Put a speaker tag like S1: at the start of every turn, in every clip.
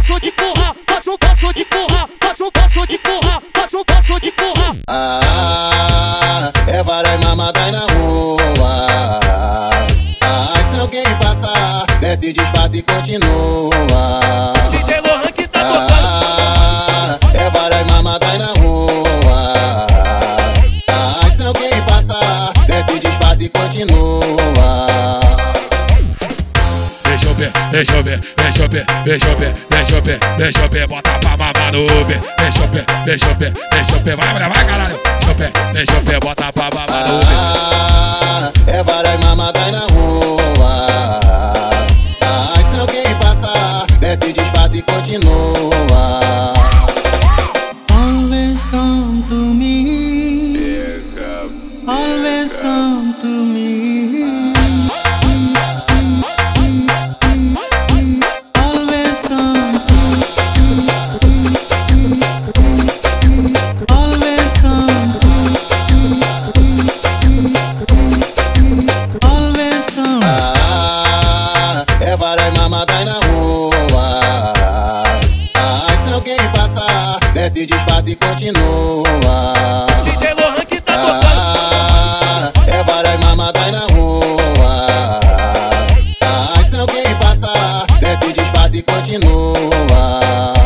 S1: posso de porra, posso de porra, posso de porra, posso de porra.
S2: É várias mamadas na rua. Se alguém passar, desce, disfarce e continua.
S1: DJ Lohan que tá tocando.
S2: É várias mamadas na rua. Se alguém passar, desce, disfarce e continua.
S3: Deixa eu ver, deixa eu ver, deixa eu ver, deixa eu ver, deixa eu ver, deixa eu ver, bota pra mamar no Uber. Deixa eu ver, deixa eu ver, deixa eu ver, vai caralho. Deixa eu ver, bota pra mamar no Uber.
S2: É várias mamadas na rua. Se alguém passar, desce, disfarce e continua.
S4: Always come to me. Always come to me. Always come to me. Always come to me. Always come.
S2: É várias mamadas na rua. Se alguém passar, desce, disfarce e continua.
S1: DJ Lohan que tá tocando.
S2: É várias mamadas na rua. Se alguém passar, desce, disfarce e continua.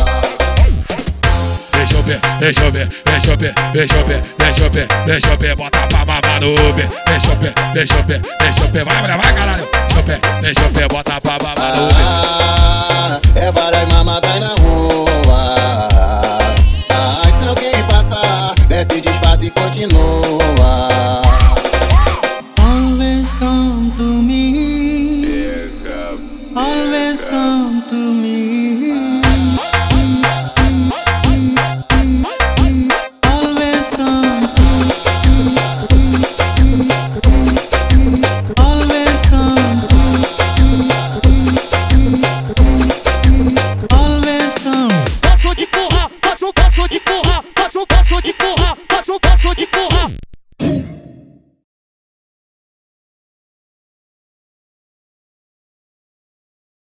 S3: Deixa eu ver, deixa eu ver, deixa eu ver, deixa eu ver, deixa eu ver, deixa eu ver, bota pra mamar no Uber. Deixa eu ver, deixa eu ver, deixa eu ver, vai caralho. Deixa eu ver, bota pra mamar no Uber.
S2: É várias